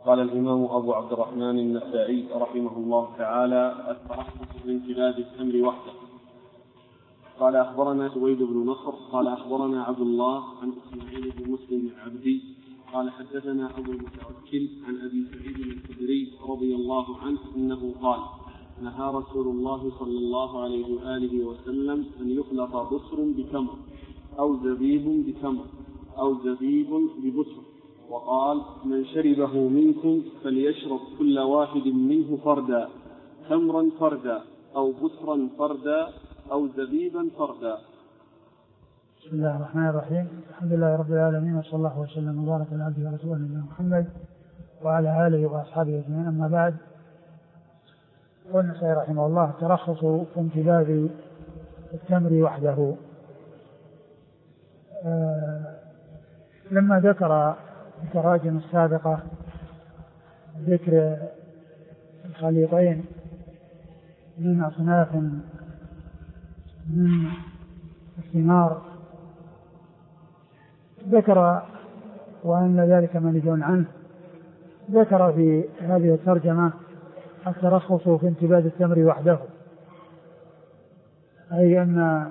قال الإمام أبو عبد الرحمن النسائي رحمه الله تعالى: الترخص في امتداد التمر وحده. قال أخبرنا سويد بن نصر قال أخبرنا عبد الله عن إسماعيل بن مسلم العبدي قال حدثنا أبو المتوكل عن أبي سعيد الخدري رضي الله عنه أنه قال: نهى رسول الله صلى الله عليه وآله وسلم أن يخلط بصر بتمر أو زبيب بتمر أو زبيب ببصر، وقال: من شربه منكم فليشرب كل واحد منه فردا، تمرا فردا أو بصرا فردا أو زبيبا فردا. بسم الله الرحمن الرحيم. الحمد لله رب العالمين، وصلى الله وسلم وبارك على عبده ورسوله نبينا محمد وعلى آله وأصحابه أجمعين. أما بعد، قال النسائي رحمه الله: ترخص في امتداد التمر وحده. لما ذكر التراجم السابقة ذكر الخليطين من أصناف من الثمار، ذكر وأن ذلك منهي عنه. ذكر في هذه الترجمة الترخص في امتداد التمر وحده، أي أن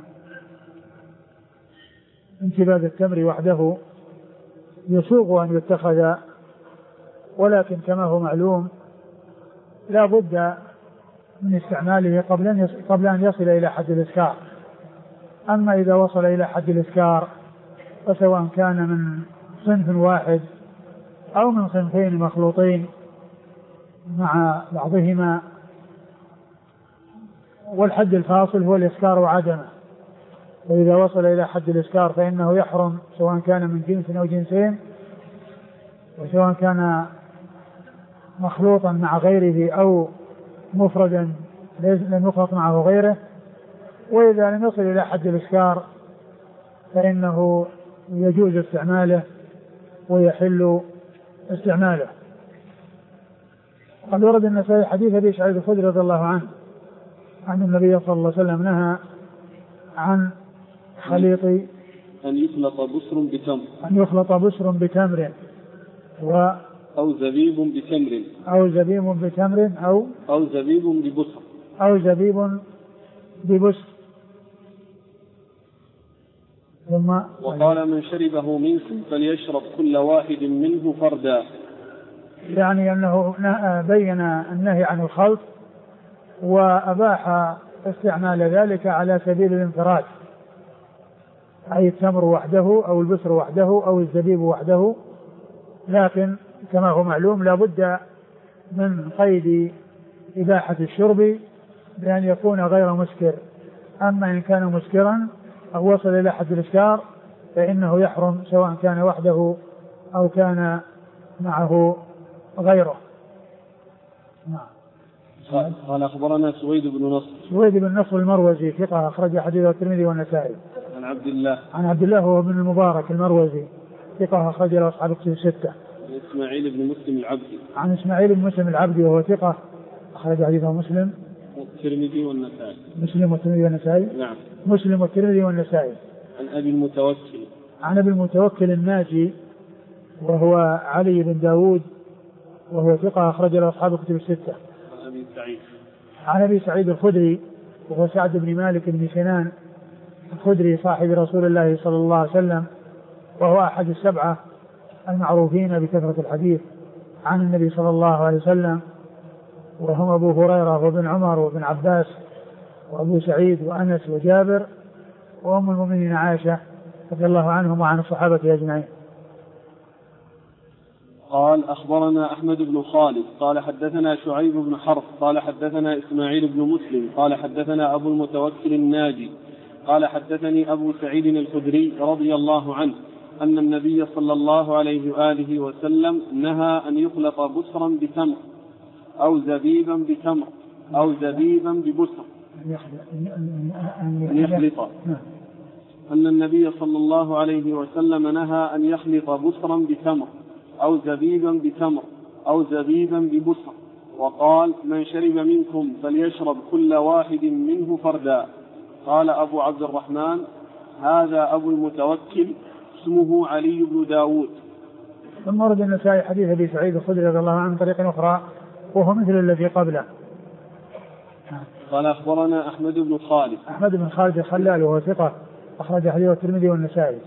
امتداد التمر وحده يسوغ أن يتخذ، ولكن كما هو معلوم لا بد من استعماله قبل أن يصل إلى حد الإسكار. أما إذا وصل إلى حد الإسكار فسواء كان من صنف واحد أو من صنفين مخلوطين مع بعضهما، والحد الفاصل هو الإسكار وعدمه، وإذا وصل إلى حد الإسكار فإنه يحرم سواء كان من جنس أو جنسين، وسواء كان مخلوطا مع غيره أو مفردا لم يخلط معه غيره. وإذا لم يصل إلى حد الإسكار فإنه يجوز استعماله ويحل استعماله. قد ورد النسائي حديث أبي سعيد الخدري رضي الله عنه عن النبي صلى الله عليه وسلم نهى عن خليط أن يخلط بصر بتمر، أن يخلط بصر بتمر أو زبيب بتمر، أو زبيب بتمر أو زبيب ببصر، أو زبيب ببصر. ثم وقال: من شربه منكم فليشرب كل واحد منه فردا. يعني أنه بين النهي عن الخلط وأباح استعمال ذلك على سبيل الانفراد، أي التمر وحده أو البصر وحده أو الزبيب وحده، لكن كما هو معلوم لا بد من قيد إباحة الشرب بأن يكون غير مسكر. أما إن كان مسكرا أو وصل إلى حد الإسكار فإنه يحرم سواء كان وحده أو كان معه غيره. قال أخبرنا سويد بن نصر. سويد بن نصر المروزي ثقة أخرج حديثه الترمذي والنسائي. عن عبد الله هو بن المبارك المروزي ثقة أخرج له أصحاب الكتب الستة. عن إسماعيل بن مسلم العبدي. عن إسماعيل بن مسلم العبدي وهو ثقة أخرج حديثه مسلم والترمذي والنسائي. مسلم والترمذي والنسائي. نعم. مسلم والترمذي والنسائي. عن أبي المتوكل. عن أبي المتوكل الناجي وهو علي بن داود وهو ثقة أخرج له أصحاب الكتب الستة. عن أبي سعيد. عن أبي سعيد الخدري وهو سعد بن مالك بن سنان الخدري صاحب رسول الله صلى الله عليه وسلم، وهو أحد السبعة المعروفين بكثرة الحديث عن النبي صلى الله عليه وسلم، وهم أبو هريرة وابن عمر وابن عباس وأبو سعيد وأنس وجابر وأم المؤمنين عائشة رضي الله عنهم وعن الصحابة أجمعين. قال أخبرنا أحمد بن خالد قال حدثنا شعيب بن حرب قال حدثنا إسماعيل بن مسلم قال حدثنا أبو المتوكل الناجي قال حدثني أبو سعيد الخدري رضي الله عنه أن النبي صلى الله عليه وآله وسلم نهى أن يخلط بصرا بتمر أو زبيبا بتمر أو زبيبا ببصر، أن يخلط. أن النبي صلى الله عليه وسلم نهى أن يخلط بصرا بتمر أو زبيبا بتمر أو زبيبا ببصر، وقال: من شرب منكم فليشرب كل واحد منه فردا. قال أبو عبد الرحمن: هذا أبو المتوكل اسمه علي بن داود. ثم ورد النسائي حديث أبي سعيد الخدري رضي الله عنه من طريق أخرى وهو مثل الذي قبله. قال أخبرنا أحمد بن خالد الخلال وهو ثقة أخرج حديثه الترمذي والنسائي.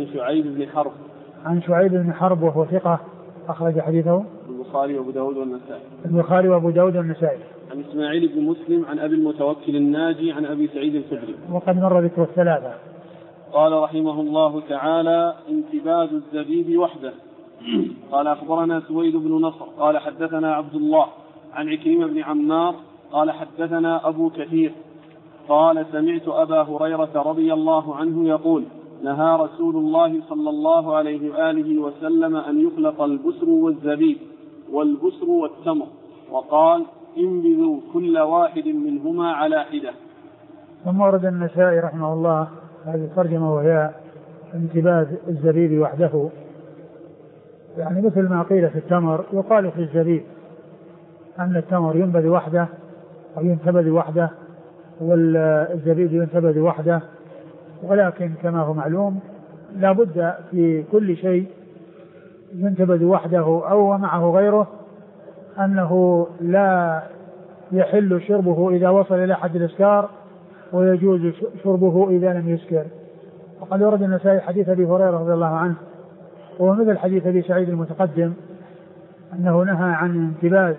عن شعيب بن حرب وهو ثقة أخرج حديثه البخاري وأبو داود والنسائي. عن إسماعيل بن مسلم عن أبي المتوكل الناجي عن أبي سعيد الخدري وقد مر ذكر الثلاثة. قال رحمه الله تعالى: انتباد الزبيب وحده. قال أخبرنا سويد بن نصر قال حدثنا عبد الله عن عكرمة بن عمار قال حدثنا أبو كثير قال: سمعت أبا هريرة رضي الله عنه يقول: نهى رسول الله صلى الله عليه وآله وسلم أن يخلق البسر والزبيب والبسر والتمر، وقال: انبذوا كل واحد منهما على حدة. ثم ورد النسائي رحمه الله هذه الترجمة وهي انتباد الزبيب وحده، يعني مثل ما قيل في التمر يقال في الزبيب أن التمر ينبذ وحده أو ينتبذ وحده والزبيب ينتبذ وحده، ولكن كما هو معلوم لا بد في كل شيء ينتبذ وحده أو معه غيره أنه لا يحل شربه إذا وصل إلى حد الإسكار ويجوز شربه إذا لم يسكر. وقد ورد النسائي حديث أبي هريرة رضي الله عنه وهو مثل حديث أبي سعيد المتقدم أنه نهى عن انتباذ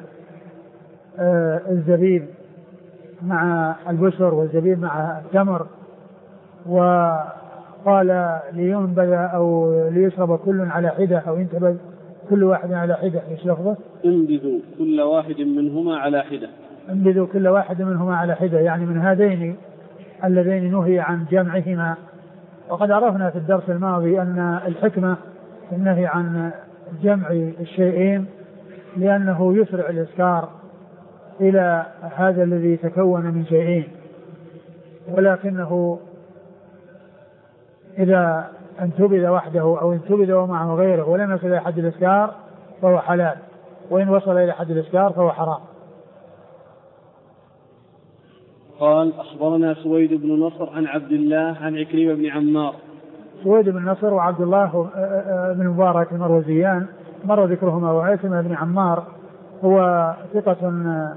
الزبيب مع البسر والزبيب مع التمر، وقال لينبذ أو ليشرب كل على حدة أو ينتبذ كل واحد على حدة. ايش لفظه؟ انبذوا كل واحد منهما على حدة. انبذوا كل واحد منهما على حدة، يعني من هذين اللذين نهي عن جمعهما. وقد عرفنا في الدرس الماضي أن الحكمة في النهي عن جمع الشيئين لأنه يسرع الإسكار إلى هذا الذي تكون من شيئين، ولكنه إذا انتبذ وحده أو انتبذ ومعه غيره ولم يصل إلى حد الإسكار فهو حلال، وإن وصل إلى حد الإسكار فهو حرام. قال: أخبرنا سويد بن نصر عن عبد الله عن عكرمة بن عمار. سويد بن نصر وعبد الله بن مبارك المروزيان مر ذكرهما، وعكرمة بن عمار هو ثقة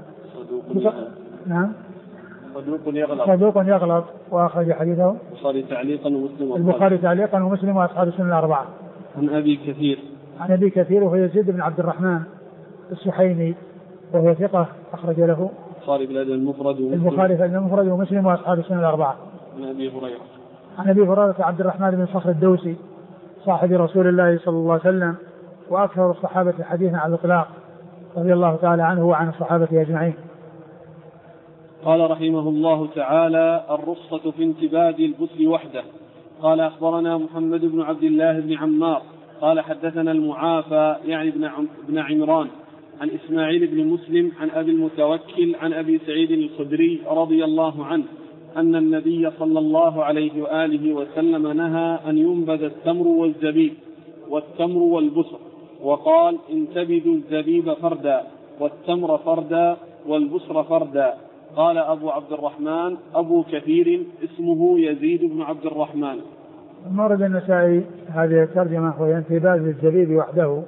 صدوق يغلط وأخرج حديثه البخاري تعليقا ومسلم وأصحاب السنن الأربعة. عن أبي كثير وهو يزيد بن عبد الرحمن السحيمي وهو ثقة أخرج له البخاري في المفرد ومسلم وأصحاب السنن الأربعة. عن أبي هريرة عبد الرحمن بن صخر الدوسي صاحب رسول الله صلى الله عليه وسلم وأكثر الصحابة حديثا على الإطلاق رضي الله تعالى عنه وعن الصحابة أجمعين. قال رحمه الله تعالى: الرخصة في انتباد البسر وحده. قال: أخبرنا محمد بن عبد الله بن عمار قال حدثنا المعافى يعني بن عمران عن إسماعيل بن مسلم عن أبي المتوكل عن أبي سعيد الخدري رضي الله عنه أن النبي صلى الله عليه وآله وسلم نهى أن ينبذ التمر والزبيب والتمر والبسر، وقال: انتبذوا الزبيب فردا والتمر فردا والبسر فردا. قال أبو عبد الرحمن أبو كثير اسمه يزيد بن عبد الرحمن. مورد النسائي هذه الترجمة وهي انتباذ الزبيب وحده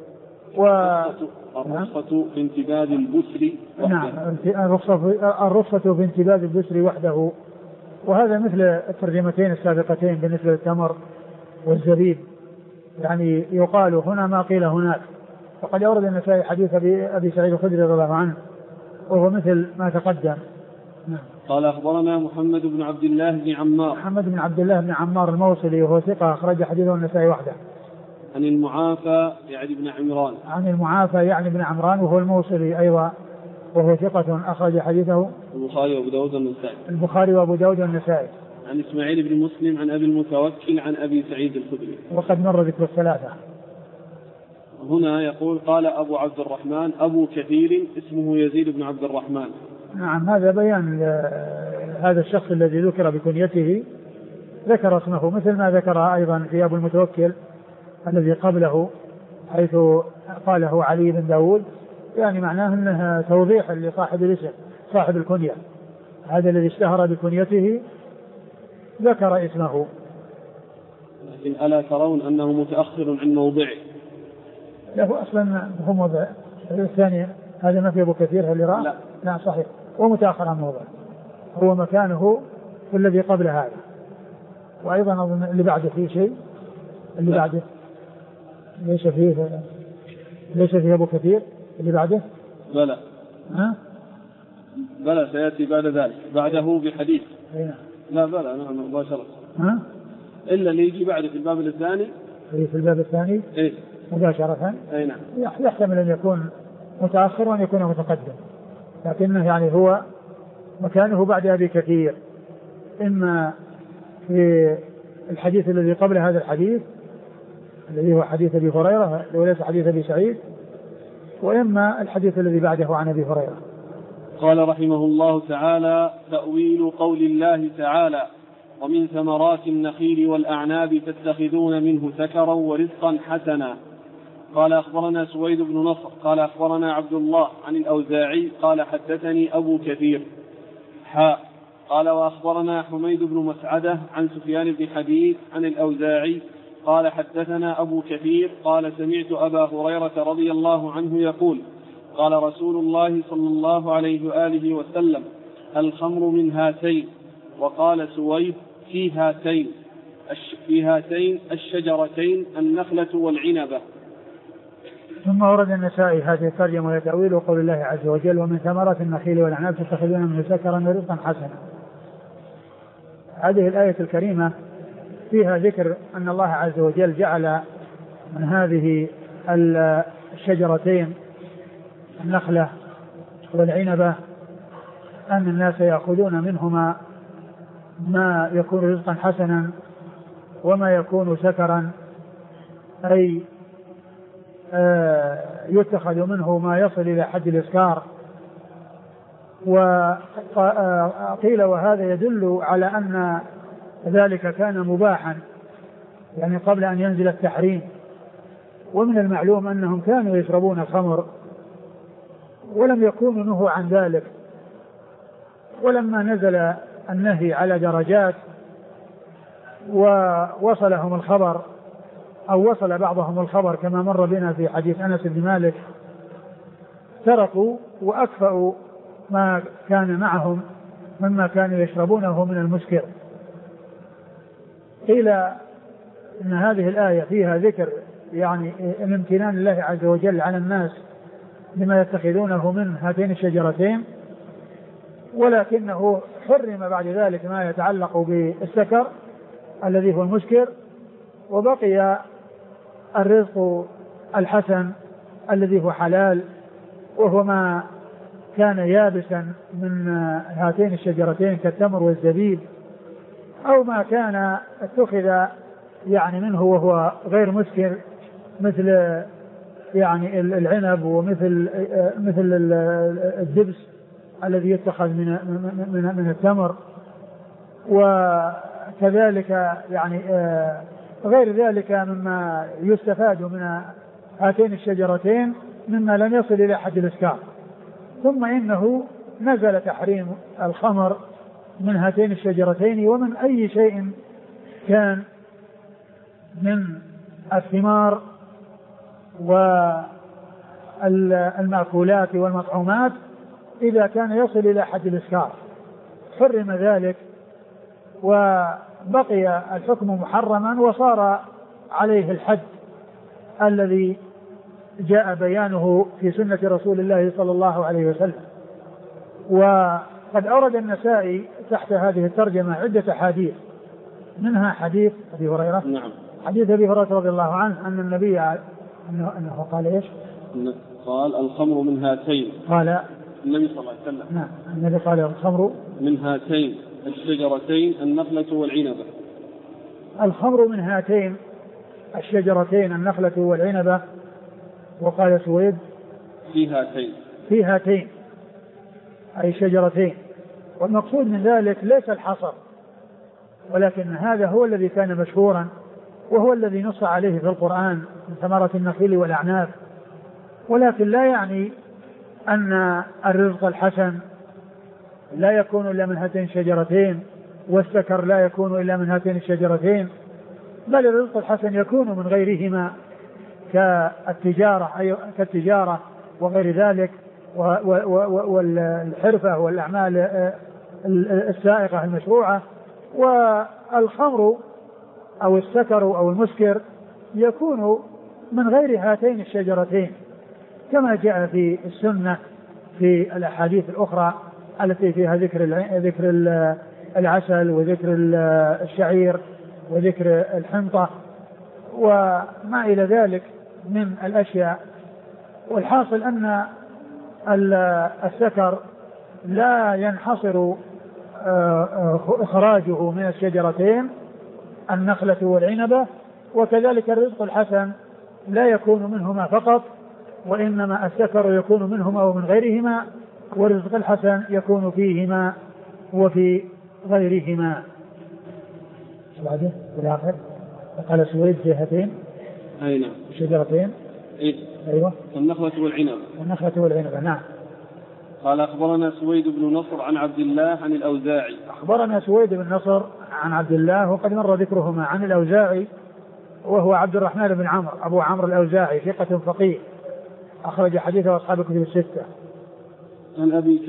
الرخصة في انتباذ البسر وحده. نعم، الرخصة في انتباذ البسر وحده، وهذا مثل الترجمتين السابقتين بالنسبة للتمر والزبيب، يعني يقال هنا ما قيل هناك. وقد أورد النسائي حديث أبي سعيد الخدري رضي الله عنه وهو مثل ما تقدم. قال: أخبرنا محمد بن عبد الله بن عمار الموصلي وهو ثقة أخرج حديثه النسائي وحده. عن المعافى يعني بن عمران وهو الموصلي أيضا وهو ثقة أخرج حديثه البخاري وأبو داود والنسائي. عن إسماعيل بن مسلم عن أبي المتوكل عن أبي سعيد الخدري وقد مر ذكر الثلاثة. هنا يقول: قال أبو عبد الرحمن أبو كثير اسمه يزيد بن عبد الرحمن. نعم، هذا بيان هذا الشخص الذي ذكر بكنيته، ذكر اسمه مثل ما ذكر أيضا في أبو المتوكل الذي قبله حيث قاله علي بن داود، يعني معناه أنه توضيح لصاحب الاسم صاحب الكنية، هذا الذي اشتهر بكنيته ذكر اسمه. لكن ألا ترون أنه متأخر عن موضعه؟ له أصلا هو موضع الثاني، هذا ما في أبو كثير اللي رأى؟ لا صحيح، ومتأخر عن موضع، هو مكانه في الذي قبل هذا. وأيضا أظن اللي بعده فيه شيء، اللي بعده ليس فيه أبو كثير اللي بعده. بلى بلى سيأتي بعد ذلك، بعده بحديث. لا بلى نعم مباشرة. إلا اللي يجي بعده في الباب الثاني. في الباب الثاني مباشرة. نعم. يحتمل أن يكون متأخر وأن يكون متقدم، لكنه يعني هو مكانه بعد أبي كثير، إما في الحديث الذي قبل هذا الحديث الذي هو حديث أبي هريرة وليس حديث أبي سعيد، وإما الحديث الذي بعده عن أبي هريرة. قال رحمه الله تعالى: تأويل قول الله تعالى: ومن ثمرات النخيل والأعناب تتخذون منه سكرا ورزقا حسنا. قال أخبرنا سويد بن نصر قال أخبرنا عبد الله عن الأوزاعي قال حدثني أبو كثير قال وأخبرنا حميد بن مسعدة عن سفيان بن حبيب عن الأوزاعي قال حدثنا أبو كثير قال سمعت أبا هريرة رضي الله عنه يقول: قال رسول الله صلى الله عليه وآله وسلم: الخمر من هاتين. وقال سويد: في هاتين الشجرتين النخلة والعنبة. ثم ورد النسائي هذه الترجمة وهي تأويل قول الله عز وجل: ومن ثمرات النخيل والأعناب تتخذون منه سكرا ورزقا حسنا. هذه الآية الكريمة فيها ذكر أن الله عز وجل جعل من هذه الشجرتين النخلة والعنبة أن الناس يأخذون منهما ما يكون رزقا حسنا وما يكون سكرا، أي يتخذ منه ما يصل إلى حد الإسكار. وقيل وهذا يدل على أن ذلك كان مباحا يعني قبل أن ينزل التحريم، ومن المعلوم أنهم كانوا يشربون الخمر ولم يكونوا نهوا عن ذلك، ولما نزل النهي على درجات ووصلهم الخبر أو وصل بعضهم الخبر كما مر بنا في حديث أنس بن مالك تركوا وأكفأوا ما كان معهم مما كانوا يشربونه من المسكر. قيل إن هذه الآية فيها ذكر يعني امتنان الله عز وجل على الناس لما يتخذونه من هاتين الشجرتين، ولكنه حرم بعد ذلك ما يتعلق بالسكر الذي هو المسكر، وبقي الرزق الحسن الذي هو حلال وهو ما كان يابسا من هاتين الشجرتين كالتمر والزبيب، أو ما كان اتخذ يعني منه وهو غير مسكر مثل يعني العنب ومثل الدبس الذي يتخذ من التمر، وكذلك يعني غير ذلك مما يستفاد من هاتين الشجرتين مما لم يصل إلى حد الإسكار. ثم إنه نزل تحريم الخمر من هاتين الشجرتين ومن أي شيء كان من الثمار والمأكولات والمطعومات إذا كان يصل إلى حد الإسكار حرم ذلك، وبقي الحكم محرما وصار عليه الحد الذي جاء بيانه في سنة رسول الله صلى الله عليه وسلم. وقد أورد النسائي تحت هذه الترجمة عدة حديث، منها حديث أبي هريرة. نعم. حديث أبي هريرة رضي الله عنه أن النبي أنه قال إيش؟ قال: الخمر من هاتين. قال النبي صلى الله عليه وسلم. نعم، النبي قال: الخمر من هاتين الشجرتين النخلة والعنبة. الخمر من هاتين الشجرتين النخلة والعنبة. وقال سويد: في هاتين أي شجرتين. والمقصود من ذلك ليس الحصر، ولكن هذا هو الذي كان مشهورا وهو الذي نص عليه في القرآن من ثمرة النخيل والأعناب، ولكن لا يعني أن الرزق الحسن لا يكون إلا من هاتين الشجرتين والسكر لا يكون إلا من هاتين الشجرتين، بل الرزق الحسن يكون من غيرهما كالتجارة وغير ذلك والحرفة والأعمال السائغة المشروعة. والخمر أو السكر أو المسكر يكون من غير هاتين الشجرتين كما جاء في السنة في الأحاديث الأخرى التي فيها ذكر العسل وذكر الشعير وذكر الحنطة وما إلى ذلك من الأشياء. والحاصل أن السكر لا ينحصر إخراجه من الشجرتين النخلة والعنبة، وكذلك الرزق الحسن لا يكون منهما فقط، وإنما السكر يكون منهما ومن غيرهما، والرزق الحسن يكون فيهما وفي غيرهما. بعده بالآخر قال سويد جهتين أي نعم شجرتين أيوة النخلة والعنب. النخلة والعنب نعم. قال أخبرنا سويد بن نصر عن عبد الله عن الأوزاعي. أخبرنا سويد بن نصر عن عبد الله وقد مر ذكرهما عن الأوزاعي وهو عبد الرحمن بن عمرو أبو عمرو الأوزاعي ثقة فقيه أخرج حديثه أصحاب الكتب الستة. عن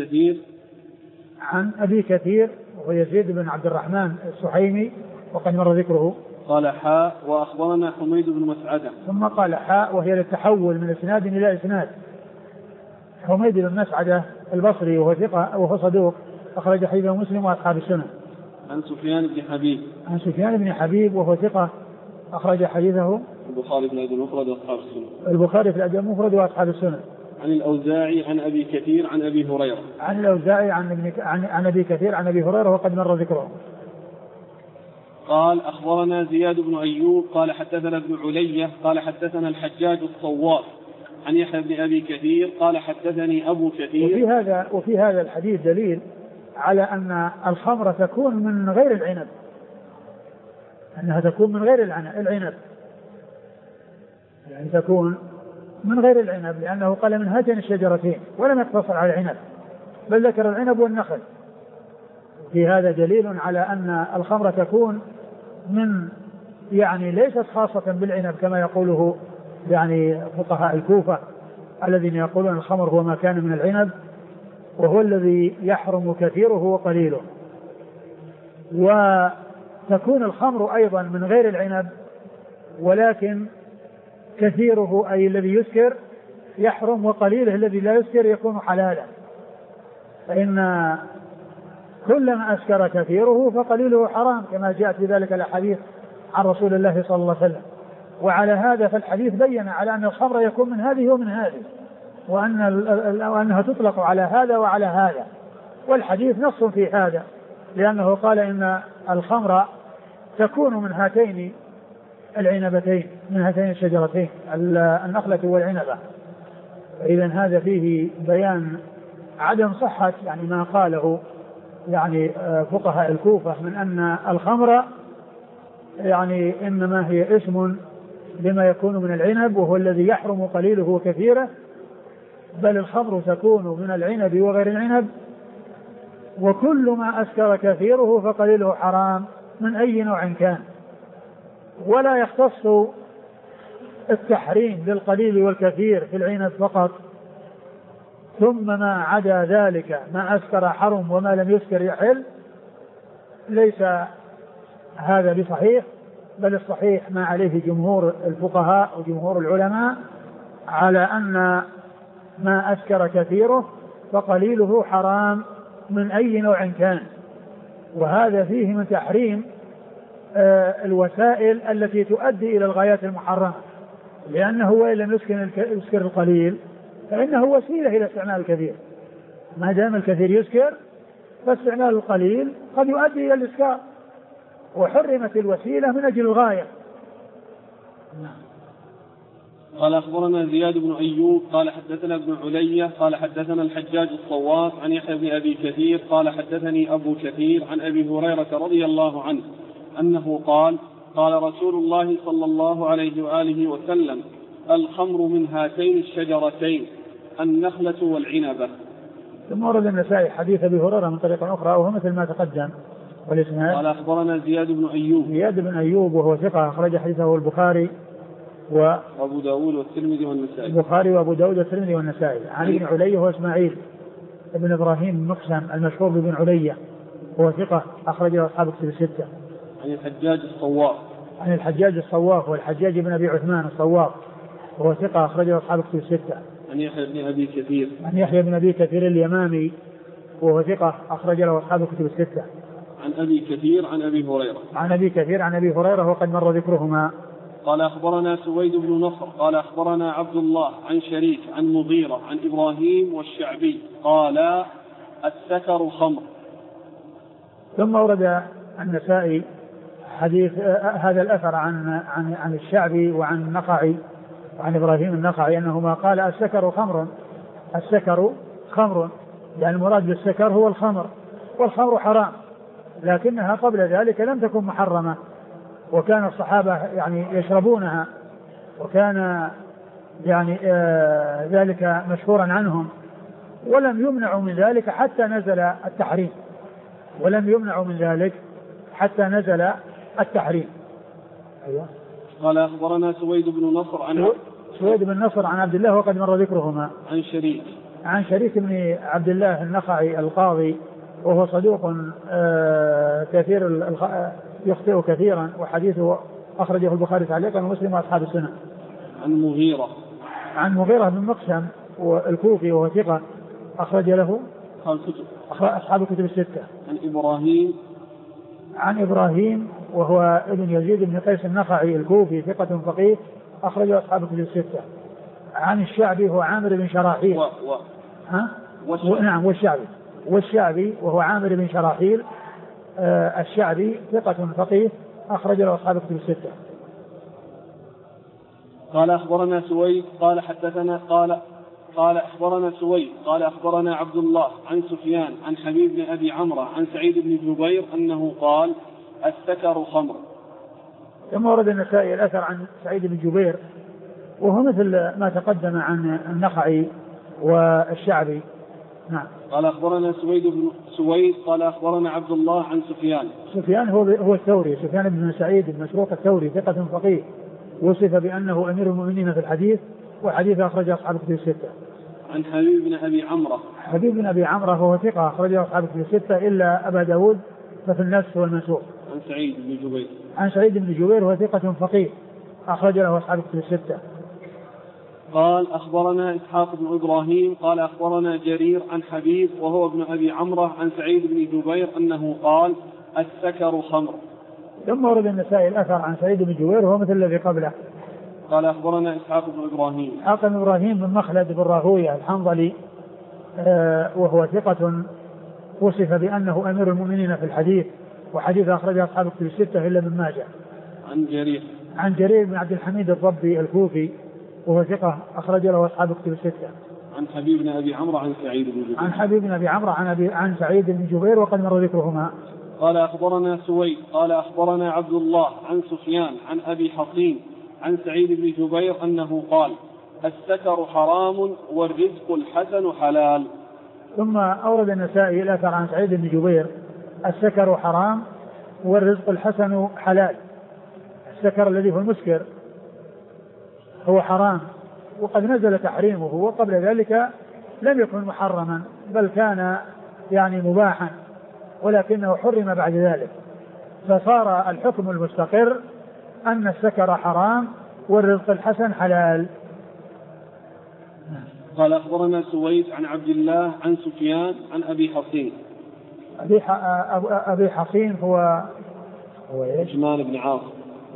أبي كثير وهو يزيد بن عبد الرحمن السحيمي وقد مر ذكره. قال حاء وأخبرنا حميد بن مسعدة. ثم قال حاء وهي للتحول من إسناد إلى إسناد. حميد بن مسعدة البصري وهو ثقة وهو صدوق أخرج حديثه مسلم وأصحاب السنن. عن سفيان بن حبيب وهو ثقة أخرج حديثه البخاري في الأدب المفرد وأصحاب السنن. البخاري في الأدب المفرد وأصحاب السنن. عن الأوزاعي عن أبي كثير عن أبي هريرة. عن الأوزاعي عن أبي كثير عن أبي هريرة وقد مر ذكره. قال أخبرنا زياد بن أيوب قال حدثنا ابن علية قال حدثنا الحجاج الصواب عن يحيى بن أبي كثير قال حدثني أبو كثير. وفي هذا الحديث دليل على أن الخمر تكون من غير العنب، أنها تكون من غير العنب، يعني تكون من غير العنب، لأنه قال من هاتين الشجرتين ولم يقتصر على العنب بل ذكر العنب والنخل. في هذا دليل على أن الخمر تكون من يعني ليست خاصة بالعنب كما يقوله يعني فقهاء الكوفة الذين يقولون الخمر هو ما كان من العنب وهو الذي يحرم كثيره وقليله. وتكون الخمر أيضا من غير العنب ولكن كثيره أي الذي يسكر يحرم وقليله الذي لا يسكر يكون حلالا، فإن كلما أسكر كثيره فقليله حرام كما جاءت بذلك الأحاديث عن رسول الله صلى الله عليه وسلم. وعلى هذا فالحديث بين على أن الخمر يكون من هذه ومن هذه وأنها تطلق على هذا وعلى هذا، والحديث نص في هذا لأنه قال إن الخمر تكون من هاتين العنبتين من هاتين الشجرتين النخلة والعنبة. إذن هذا فيه بيان عدم صحة يعني ما قاله يعني فقهاء الكوفة من أن الخمر يعني إنما هي اسم لما يكون من العنب وهو الذي يحرم قليله وكثيره، بل الخمر تكون من العنب وغير العنب، وكل ما أسكر كثيره فقليله حرام من أي نوع كان. ولا يختص التحريم بالقليل والكثير في العنب فقط، ثم ما عدا ذلك ما أسكر حرم وما لم يسكر يحل، ليس هذا بصحيح، بل الصحيح ما عليه جمهور الفقهاء وجمهور العلماء على أن ما أسكر كثيره فقليله حرام من أي نوع كان. وهذا فيه من تحريم الوسائل التي تؤدي إلى الغايات المحرمة، لأنه وإن لم يسكر القليل فإنه وسيلة إلى استعمال الكثير، ما دام الكثير يسكر فاستعمال القليل قد يؤدي إلى الإسكار، وحرمت الوسيلة من أجل الغاية. قال أخبرنا زياد بن أيوب قال حدثنا ابن علية قال حدثنا الحجاج الصواب عن يحيى بن أبي كثير قال حدثني أبو كثير عن أبي هريرة رضي الله عنه أنه قال قال رسول الله صلى الله عليه وآله وسلم الخمر من هاتين الشجرتين النخلة والعنبة. ثم ورد النسائي حديث أبي هريرة من طريق أخرى وهو مثل ما تقدم. قال أخبرنا زياد بن أيوب وهو ثقة أخرج حديثه البخاري وأبو داود والترمذي والنسائي. البخاري وأبو داود والترمذي والنسائي. عن ابن علية هو إسماعيل ابن إبراهيم المقسم المشهور بابن علية هو ثقة أخرجه أصحاب الكتب الستة. عن الحجاج الصواف. عن الحجاج الصواف والحجاج بن أبي عثمان الصواف وهو ثقة أخرجه أصحاب الكتب الستة. عن يحيى بن أبي كثير. عن يحيى بن أبي كثير اليمامي وهو ثقة أخرج له أصحاب الكتب الستة. عن أبي كثير عن أبي هريرة. عن أبي كثير عن أبي هريرة وقد مر ذكرهما. قال أخبرنا سويد بن نصر قال أخبرنا عبد الله عن شريك عن مغيرة عن إبراهيم والشعبي قال السكر خمر. ثم ورد النسائي حديث هذا الأثر عن الشعبي وعن النخعي وعن إبراهيم النخعي أنهما قال السكر خمر. السكر خمر يعني المراد بالسكر هو الخمر والخمر حرام لكنها قبل ذلك لم تكن محرمة وكان الصحابة يعني يشربونها وكان يعني ذلك مشهورا عنهم ولم يمنعوا من ذلك حتى نزل التحريم. ولم يمنعوا من ذلك حتى نزل التحريم. أيوة. قال أخبرنا سويد بن نصر سويد بن نصر عن عبد الله وقد مر ذكرهما. عن شريك بن عبد الله النخعي القاضي وهو صدوق كثير يخطئ كثيرا وحديثه أخرجه البخاري تعليقا ومسلم وأصحاب السنة. عن مغيرة بن مقسم والكوفي وهو ثقة أخرج له أصحاب الكتب الستة. عن إبراهيم وهو ابن يزيد بن قيس النخعي الكوفي ثقة فقيه أخرجه أصحاب الكتب الستة. عن الشعبي هو عامر بن شراحيل نعم والشعبي وهو عامر بن شراحيل الشعبي ثقة فقيه أخرج له أصحاب الكتب الستة. قال أخبرنا سويد قال حدثنا قال أخبرنا سويد قال أخبرنا عبد الله عن سفيان عن حبيب بن أبي عمرة عن سعيد بن جبير أنه قال السكر خمر. ثم ورد النسائي الأثر عن سعيد بن جبير وهو مثل ما تقدم عن النخعي والشعبي. نعم. قال أخبرنا سويد قال أخبرنا عبد الله عن سفيان هو الثوري سفيان بن سعيد بن مسروق الثوري ثقة فقيه وصف بأنه أمير المؤمنين في الحديث وحديث أخرج أصحاب الكتب الستة. عن حبيب بن أبي عمرة هو ثقة أخرج أصحاب الكتب الستة إلا أبا داود ففي النسخ والمنسوخ. عن سعيد بن جبير هو ثقة فقيه أخرج له أصحاب الكتب الستة. قال أخبرنا إسحاق بن إبراهيم قال أخبرنا جرير عن حبيب وهو ابن أبي عمرة عن سعيد بن جبير أنه قال السكر خمر. ثم ورد النسائي الأثر عن سعيد بن جبير وهو مثل الذي قبله. قال أخبرنا إسحاق بن إبراهيم بن مخلد بن راهويه الحنظلي وهو ثقة وصف بأنه أمير المؤمنين في الحديث وحديث أخرجه أصحاب الكتب الستة إلا من ماجه. عن جرير بن عبد الحميد الضبي الكوفي وهو ثقة أخرج له أصحاب الكتب الستة. عن حبيب بن أبي عمرو عن سعيد بن جبير. عن حبيب بن أبي عمرو عن سعيد بن جبير وقد مر ذكرهما. قال أخبرنا سويد قال أخبرنا عبد الله عن سفيان عن أبي حصين عن سعيد بن جبير أنه قال السكر حرام والرزق الحسن حلال. ثم أورد النسائي الأثر عن سعيد بن جبير السكر حرام والرزق الحسن حلال. السكر الذي هو المسكر هو حرام وقد نزل تحريمه وقبل ذلك لم يكن محرما بل كان يعني مباحا ولكنه حرم بعد ذلك فصار الحكم المستقر أن السكر حرام والرزق الحسن حلال. قال أخبرنا سويد عن عبد الله عن سفيان عن أبي حصين. أبي حصين هو عثمان بن عاصم.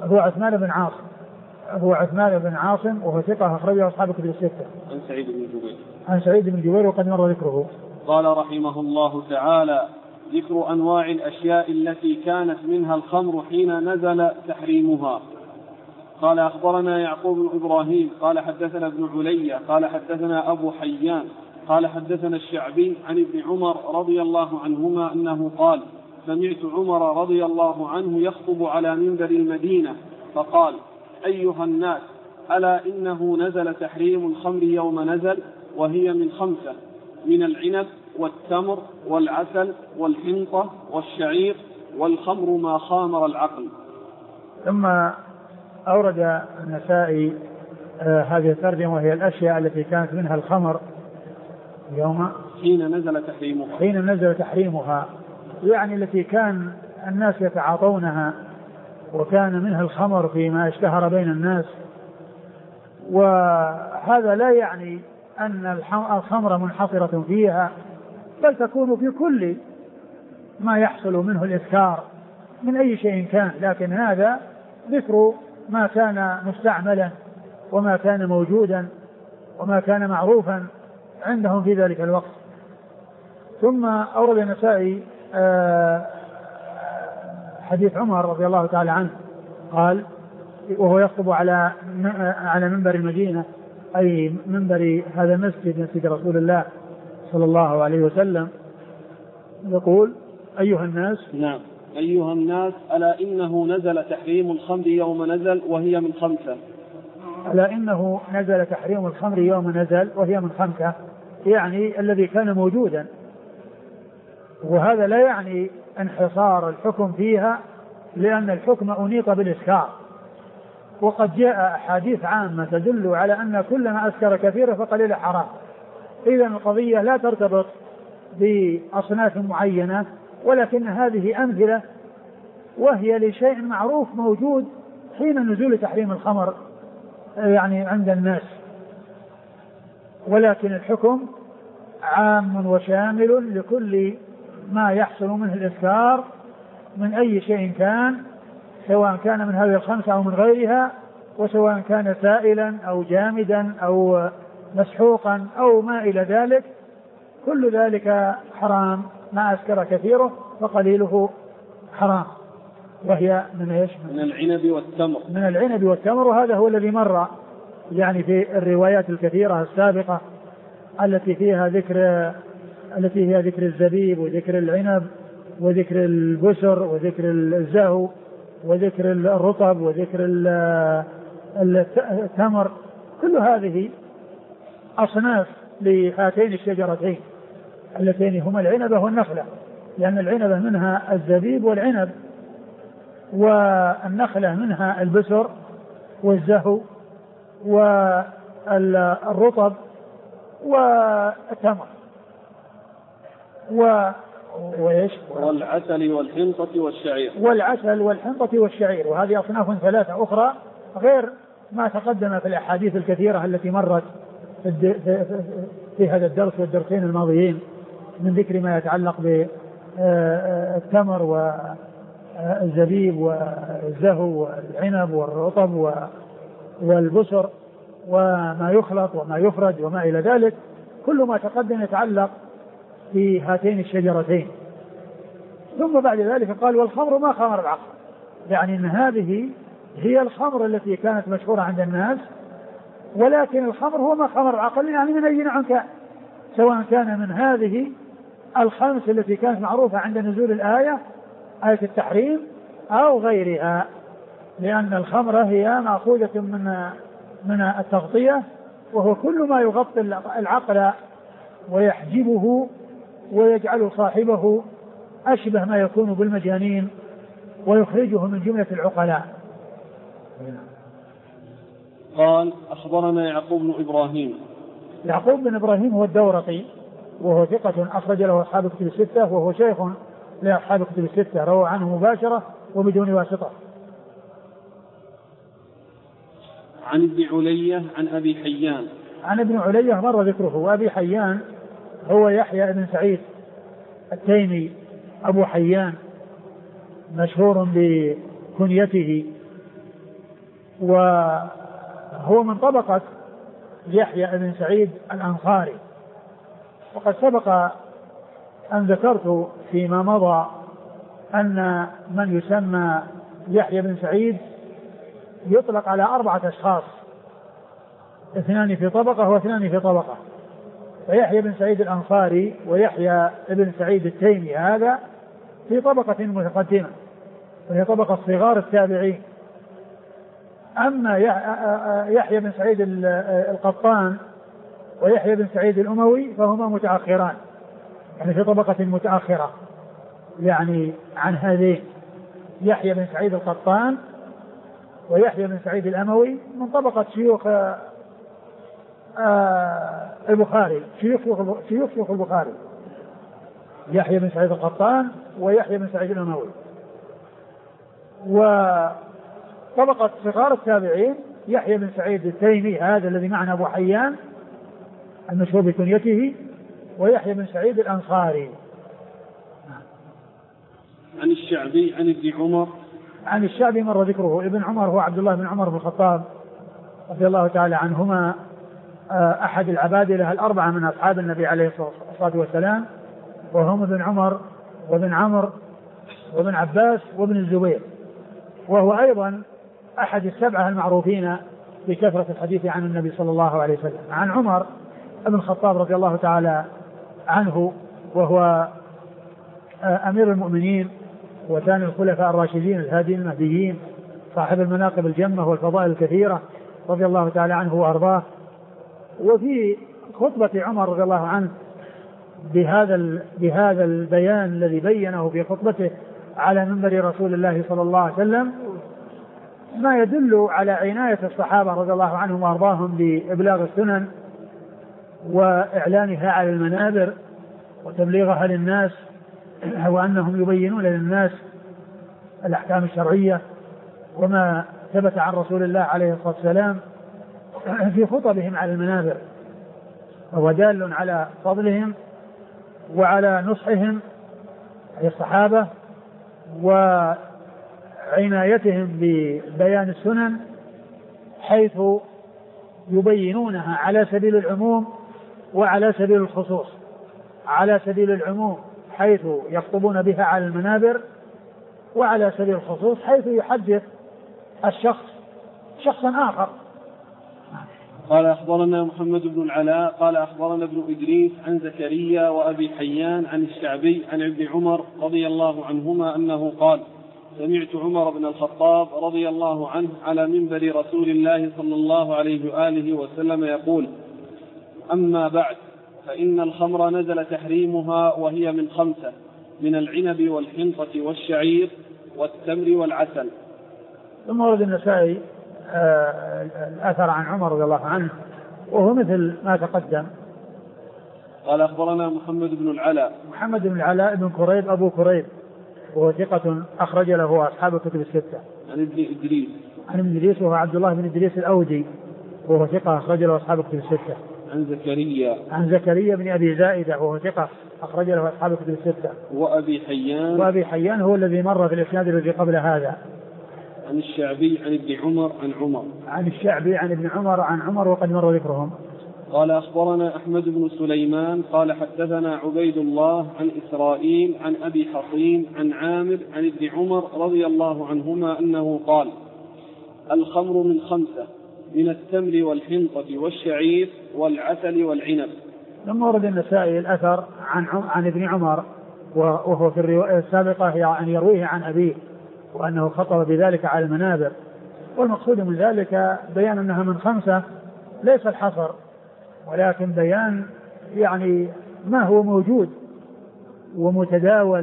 هو عثمان بن عاصم وهو ثقة أخرجه أصحاب الكتب الستة. عن سعيد بن جبير وقد مر ذكره. قال رحمه الله تعالى ذكر أنواع الأشياء التي كانت منها الخمر حين نزل تحريمها. قال أخبرنا يعقوب بن إبراهيم قال حدثنا ابن عليا قال حدثنا أبو حيان قال حدثنا الشعبي عن ابن عمر رضي الله عنهما أنه قال سمعت عمر رضي الله عنه يخطب على منبر المدينة فقال أيها الناس ألا إنه نزل تحريم الخمر يوم نزل وهي من 5 من العنب والتمر والعسل والحنطة والشعير والخمر ما خامر العقل. ثم أورد النسائي هذه الترجمة، وهي الأشياء التي كانت منها الخمر يوم حين نزل تحريمها، يعني التي كان الناس يتعاطونها، وكان منها الخمر فيما اشتهر بين الناس. وهذا لا يعني أن الخمر منحصرة فيها، بل تكون في كل ما يحصل منه الإسكار من أي شيء كان، لكن هذا ذكر ما كان مستعملا وما كان موجودا وما كان معروفا عندهم في ذلك الوقت. ثم أورد النسائي حديث عمر رضي الله تعالى عنه قال وهو يخطب على منبر المدينة، أي منبر هذا المسجد، مسجد رسول الله صلى الله عليه وسلم، يقول: أيها الناس، نعم، أيها الناس، ألا إنه نزل تحريم الخمر يوم نزل وهي من 5. ألا إنه نزل تحريم الخمر يوم نزل وهي من 5، يعني الذي كان موجودا. وهذا لا يعني انحصار الحكم فيها، لأن الحكم أنيط بالإسكار، وقد جاء أحاديث عامة تدل على أن كل ما أسكر كثيرا فقليل حرام. إذن القضية لا ترتبط بأصناف معينة، ولكن هذه أمثلة، وهي لشيء معروف موجود حين نزول تحريم الخمر يعني عند الناس، ولكن الحكم عام وشامل لكل ما يحصل منه الإسكار من أي شيء كان، سواء كان من هذه 5 أو من غيرها، وسواء كان سائلا أو جامدا أو مسحوقا أو ما إلى ذلك، كل ذلك حرام. ما أسكر كثيره فقليله حرام. وهي من إيش؟ من العنب والتمر. من العنب والتمر، وهذا هو الذي مر يعني في الروايات الكثيرة السابقة التي فيها ذكر الزبيب وذكر العنب وذكر البسر وذكر الزهو وذكر الرطب وذكر التمر. كل هذه أصناف لهاتين الشجرتين اللتين هما العنبة والنخلة، لأن العنبة منها الزبيب والعنب، والنخلة منها البسر والزهو والرطب والتمر والعسل والحنطة والشعير. والعسل والحنطة والشعير، وهذه أصناف 3 أخرى غير ما تقدم في الأحاديث الكثيرة التي مرت في هذا الدرس والدرسين الماضيين من ذكر ما يتعلق بالتمر والزبيب والزهو والعنب والرطب والبسر وما يخلط وما يفرد وما إلى ذلك. كل ما تقدم يتعلق في هاتين الشجرتين. ثم بعد ذلك قال: والخمر ما خمر العقل، يعني أن هذه هي الخمر التي كانت مشهورة عند الناس، ولكن الخمر هو ما خمر العقل، يعني من أي نوع كان، سواء كان من هذه 5 التي كانت معروفة عند نزول الآية، آية التحريم، أو غيرها، لأن الخمر هي مأخوذة من التغطية، وهو كل ما يغطي العقل ويحجبه ويجعل صاحبه أشبه ما يكون بالمجانين ويخرجه من جملة العقلاء. قال: أخبرنا يعقوب بن إبراهيم. يعقوب بن إبراهيم هو الدورقي، وهو ثقة أخرج له أصحاب الكتب الستة، وهو شيخ لأصحاب الكتب الستة، روى عنه مباشرة وبدون واسطة. عن ابن علية عن أبي حيان. عن ابن علية مر ذكره. وأبي حيان هو يحيى بن سعيد التيمي أبو حيان، مشهور بكنيته، وهو من طبقة يحيى بن سعيد الأنصاري. وقد سبق أن ذكرت فيما مضى أن من يسمى يحيى بن سعيد يطلق على 4 أشخاص، 2 في طبقة و2 في طبقة. فيحيى بن سعيد الأنصاري ويحيى بن سعيد التيمي هذا في طبقة متقدمة، وهي طبقة صغار التابعين. أما يحيى بن سعيد القطان ويحيى بن سعيد الأموي فهما متأخران، يعني في طبقة متأخرة يعني عن هذين. يحيى بن سعيد القطان ويحيى بن سعيد الأموي من طبقة شيوخ البخاري، شيوخ البخاري، يحيى بن سعيد القطان ويحيى بن سعيد الأموي. وطبقة صغار التابعين يحيى بن سعيد التيمي هذا الذي معنا أبو حيان المشهور بكنيته، ويحيى بن سعيد الأنصاري. عن الشعبي عن ابن عمر. عن الشعبي مر ذكره. ابن عمر هو عبد الله بن عمر بن الخطاب رضي الله تعالى عنهما، أحد العبادلة الأربعة من أصحاب النبي عليه الصلاة والسلام، وهم ابن عمر وابن عمرو وابن عباس وابن الزبير، وهو أيضا أحد السبعة المعروفين بكثرة الحديث عن النبي صلى الله عليه وسلم. عن عمر بن الخطاب رضي الله تعالى عنه، وهو أمير المؤمنين وثاني الخلفاء الراشدين الهاديين المهديين، صاحب المناقب الجمة والفضائل الكثيرة رضي الله تعالى عنه وأرضاه. وفي خطبة عمر رضي الله عنه بهذا البيان الذي بينه في خطبته على منبر رسول الله صلى الله عليه وسلم ما يدل على عناية الصحابة رضي الله عنهم وأرضاهم بإبلاغ السنن وإعلانها على المنابر وتبليغها للناس، وأنهم يبينون للناس الأحكام الشرعية وما ثبت عن رسول الله عليه الصلاة والسلام في خطبهم على المنابر، وهو دال على فضلهم وعلى نصحهم أي الصحابة وعنايتهم ببيان السنن، حيث يبينونها على سبيل العموم وعلى سبيل الخصوص. على سبيل العموم حيث يخطبون بها على المنابر، وعلى سبيل الخصوص حيث يحدث الشخص شخصا آخر. قال أخبرنا محمد بن العلاء قال أخبرنا ابن إدريس عن زكريا وأبي حيان عن الشعبي عن ابن عمر رضي الله عنهما أنه قال: سمعت عمر بن الخطاب رضي الله عنه على منبر رسول الله صلى الله عليه وآله وسلم يقول: أما بعد، فإن الخمر نزل تحريمها وهي من 5: من العنب والحنطة والشعير والتمر والعسل. ثم ورد النسائي الأثر عن عمر رضي الله عنه وهو مثل ما تقدم. قال أخبرنا محمد بن العلاء. محمد بن العلاء بن كريب أبو كريب، وهو ثقة أخرج له أصحاب الكتب الستة. عن ابن إدريس. عن ابن إدريس وهو عبد الله بن إدريس الأودي، وهو ثقة أخرج له أصحاب الكتب الستة. عن زكريا. عن زكريا بن أبي زائدة وهو ثقة أخرج له أصحاب الكتب الستة. وأبي حيان. وأبي حيان هو الذي مر في الإسناد الذي قبل هذا. عن الشعبي عن ابن عمر عن عمر. عن الشعبي عن ابن عمر عن عمر وقد مر ذكرهم. قال أخبرنا أحمد بن سليمان قال حدثنا عبيد الله عن إسرائيل عن أبي حصين عن عامر عن ابن عمر رضي الله عنهما أنه قال: الخمر من 5: من التمر والحنطة والشعير والعسل والعنب. ثم ورد النسائي الأثر عن ابن عمر، وهو في الرواية السابقة يعني يرويه عن أبيه وأنه خطب بذلك على المنابر، والمقصود من ذلك بيان أنها من 5 ليس الحصر، ولكن بيان يعني ما هو موجود ومتداول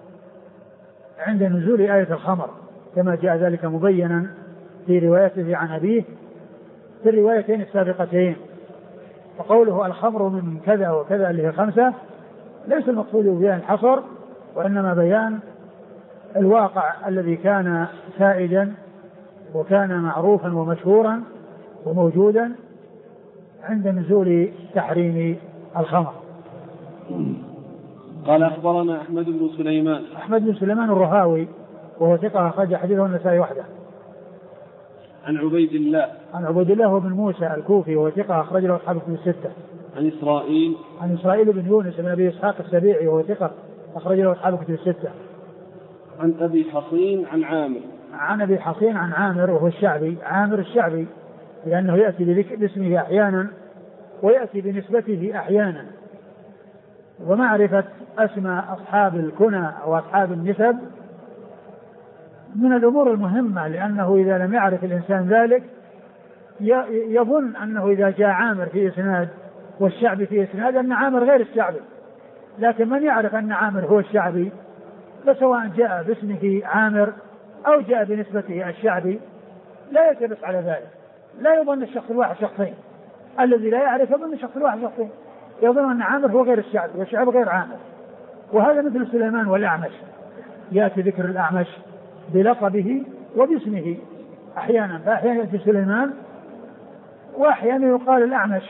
عند نزول آية الخمر، كما جاء ذلك مبينا في روايته عن أبيه في الروايتين السابقتين. وقوله الخمر من كذا وكذا اللي هي 5 ليس المقصود بيان الحصر، وإنما بيان الواقع الذي كان سائدا وكان معروفا ومشهورا وموجودا عند نزول تحريم الخمر. قال أخبرنا أحمد بن سليمان. أحمد بن سليمان الرهاوي وهو ثقة أخرج حديثه النسائي وحده. عن عبيد الله. عن عبيد الله بن موسى الكوفي وهو ثقة أخرج له أصحاب الكتب الستة. عن إسرائيل. عن إسرائيل بن يونس بن أبي إسحاق السبيعي وهو ثقة أخرج له أصحاب الكتب الستة. عن أبي حصين عن عامر. عن أبي حصين عن عامر وهو الشعبي، عامر الشعبي، لأنه يأتي باسمه أحيانا ويأتي بنسبته أحيانا. ومعرفة أسماء أصحاب الكنى أو أصحاب النسب من الأمور المهمة، لأنه إذا لم يعرف الإنسان ذلك يظن أنه إذا جاء عامر في إسناد والشعبي في إسناد أن عامر غير الشعبي، لكن من يعرف أن عامر هو الشعبي فسواء جاء باسمه عامر أو جاء بنسبته الشعبي لا يلتبس على ذلك، لا يظن الشخص الواحد شخصين، الذي لا يعرف يظن الشخص الواحد شخصين، يظن أن عامر هو غير الشعبي والشعبي غير عامر. وهذا مثل سليمان والأعمش، يأتي ذكر الأعمش بلقبه وباسمه أحيانا، فأحيانا يأتي سليمان وأحيانا يقال الأعمش.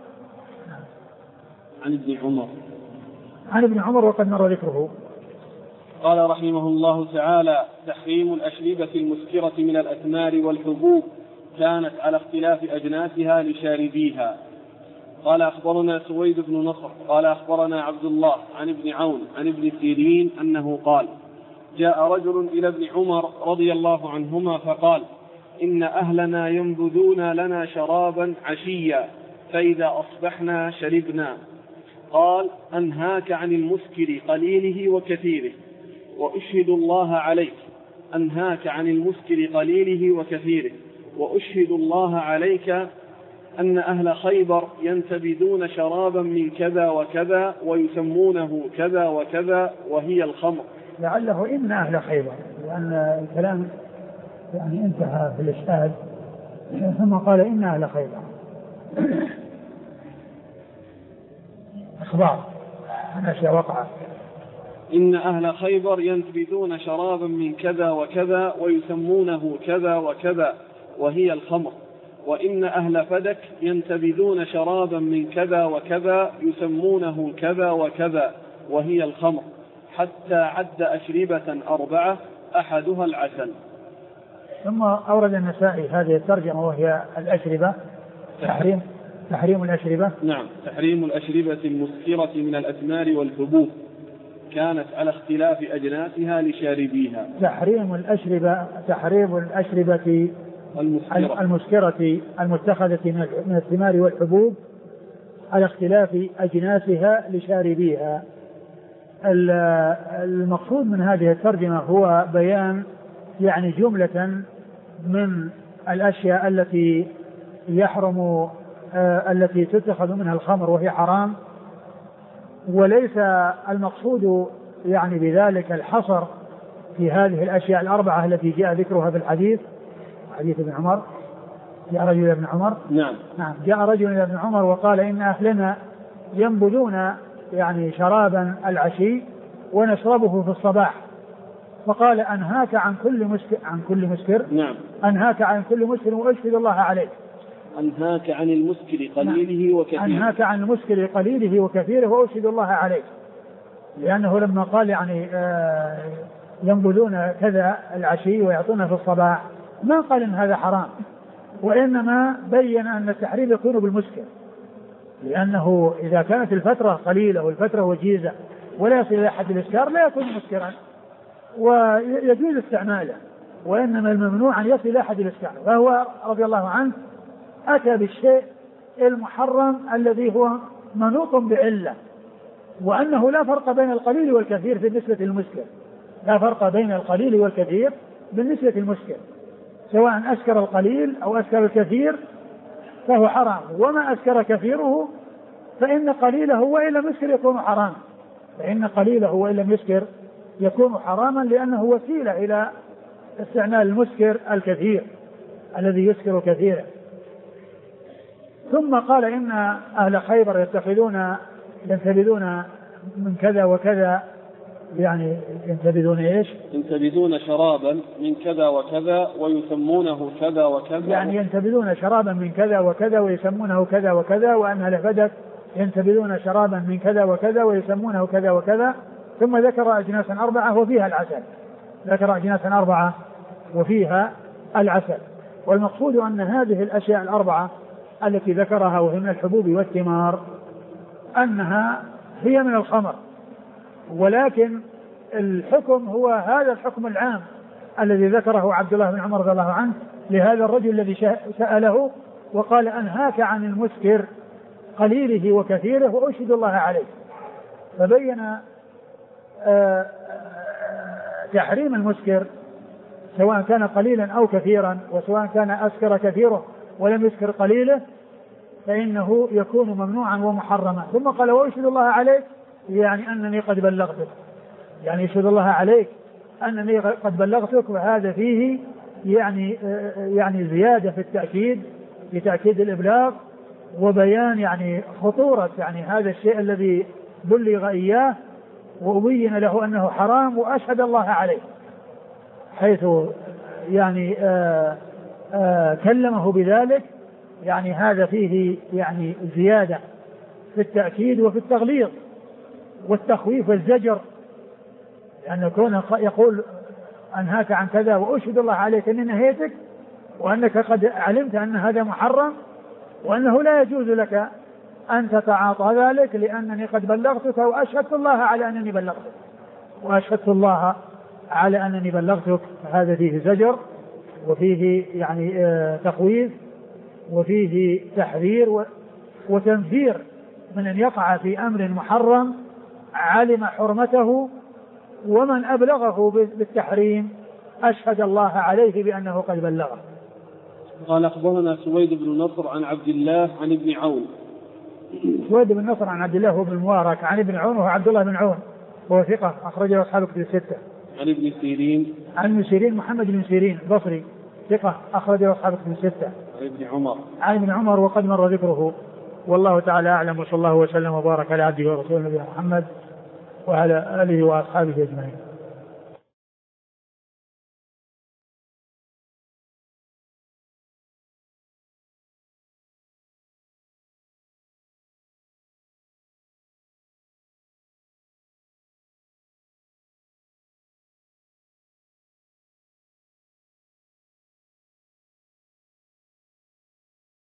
عن ابن عمر وقد مر ذكره. قال رحمه الله تعالى: تحريم الأشربة المسكرة من الأثمار والحبوب كانت على اختلاف أجناسها لشاربيها. قال أخبرنا سويد بن نصر قال أخبرنا عبد الله عن ابن عون عن ابن سيرين أنه قال: جاء رجل إلى ابن عمر رضي الله عنهما فقال: إن أهلنا ينبذون لنا شرابا عشيا فإذا أصبحنا شربنا. قال: أنهاك عن المسكر قليله وكثيره وأشهد الله عليك. أنهاك عن المسكر قليله وكثيره وأشهد الله عليك أن أهل خيبر ينتبذون شرابا من كذا وكذا ويسمونه كذا وكذا وهي الخمر. لعله إن أهل خيبر، لأن الكلام يعني انتهى في الإشهاد ثم قال إن أهل خيبر. أخبار عن أشياء وقعت. إن أهل خيبر ينتبذون شرابا من كذا وكذا ويسمونه كذا وكذا وهي الخمر. وإن أهل فدك ينتبذون شرابا من كذا وكذا يسمونه كذا وكذا وهي الخمر، حتى عد أشربة 4 أحدها العسل. ثم أورد النسائي هذه الترجمة وهي الأشربة، تحريم الأشربة. نعم، تحريم الأشربة المسكرة من الأثمار والحبوب كانت على اختلاف أجناسها لشاربيها. تحريم الأشربة المسكرة المتخذة من الثمار والحبوب على اختلاف أجناسها لشاربيها. المقصود من هذه الترجمة هو بيان يعني جملة من الأشياء التي يحرم التي تتخذ منها الخمر وهي حرام، وليس المقصود يعني بذلك الحصر في هذه الأشياء 4 التي جاء ذكرها في الحديث، حديث ابن عمر. جاء رجل إلى ابن عمر، نعم جاء رجل إلى ابن عمر وقال: إن أهلنا ينبذون يعني شرابا العشي ونشربه في الصباح. فقال: أنهاك عن كل مسكر. نعم. أنهاك عن كل مسكر وأشهد الله عليك. أنهاك عن المسكر قليله وكثيره. أنهاك عن المسكر قليله وكثيره وأشهد الله عليك. لأنه لما قال يعني ينبذون كذا العشي ويعطونه في الصباح ما قال إن هذا حرام، وإنما بين أن التحريم يكون بالمسكر، لأنه إذا كانت الفترة قليلة والفترة وجيزة ولا يصل إلى حد الإسكار لا يكون مسكرا ويجوز استعماله، وإنما الممنوع أن يصل إلى حد الإسكار. فهو رضي الله عنه أتى بالشيء المحرم الذي هو منوط بعلة، وأنه لا فرق بين القليل والكثير بالنسبة للمسكر، لا فرق بين القليل والكثير بالنسبة للمسكر، سواء أسكر القليل أو أسكر الكثير فهو حرام، وما أسكر كثيره فإن قليله وإن لم يسكر يكون حرام، فإن قليله وإن لم يسكر يكون حراما، لأنه وسيلة إلى استعمال المسكر الكثير الذي يسكر كثيرا. ثم قال: إن أهل خيبر ينتبذون من كذا وكذا، يعني ينتبذون إيش؟ ينتبذون شرابا من كذا وكذا ويسمونه كذا وكذا، يعني ينتبذون شرابا من كذا وكذا ويسمونه كذا وكذا، وأن أهل فدك ينتبذون شرابا من كذا وكذا ويسمونه كذا وكذا. ثم ذكر أجناسا 4 وفيها العسل، ذكر أجناسا 4 وفيها العسل. والمقصود أن هذه الأشياء 4 التي ذكرها وهي من الحبوب والثمار أنها هي من الخمر، ولكن الحكم هو هذا الحكم العام الذي ذكره عبد الله بن عمر رضي الله عنه لهذا الرجل الذي سأله وقال: أنهاك عن المسكر قليله وكثيره وأشهد الله عليك. فبين تحريم المسكر سواء كان قليلا أو كثيرا، وسواء كان أسكر كثيره ولم يسكر قليله فإنه يكون ممنوعا ومحرما. ثم قال: وأشهد الله عليك، يعني أنني قد بلغتك، يعني يشهد الله عليك أنني قد بلغتك. وهذا فيه يعني زيادة في التأكيد، في تأكيد الإبلاغ وبيان يعني خطورة يعني هذا الشيء الذي بلغ إياه، وأبين له أنه حرام وأشهد الله عليه، حيث يعني كلمه بذلك. يعني هذا فيه يعني زيادة في التأكيد وفي التغليظ والتخويف والزجر، لأن كونه يقول أنهاك عن كذا وأشهد الله عليك أني نهيتك، وأنك قد علمت أن هذا محرم، وأنه لا يجوز لك أن تتعاطى ذلك لأنني قد بلغتك وأشهدت الله على أنني بلغتك، وأشهدت الله على أنني بلغتك. هذا فيه زجر وفيه يعني تخويف وفيه تحذير وتنفير من أن يقع في أمر محرم علم حرمته، ومن أبلغه بالتحريم أشهد الله عليه بأنه قد بلغه. قال أخبرنا سويد بن نصر عن عبد الله عن ابن عون. سويد بن نصر عن عبد الله بن المبارك عن ابن عون وهو عبد الله بن عون وهو ثقة أخرجه أصحاب كتب الستة. عن ابن سيرين. عن ابن سيرين محمد بن سيرين بصري ثقة أخرجه أصحاب كتب الستة. عن ابن عمر. عن ابن عمر وقد مر ذكره. والله تعالى أعلم، وصلى الله وسلم وبارك على عبده ورسوله نبينا محمد وعلى آله وأصحابه أجمعين.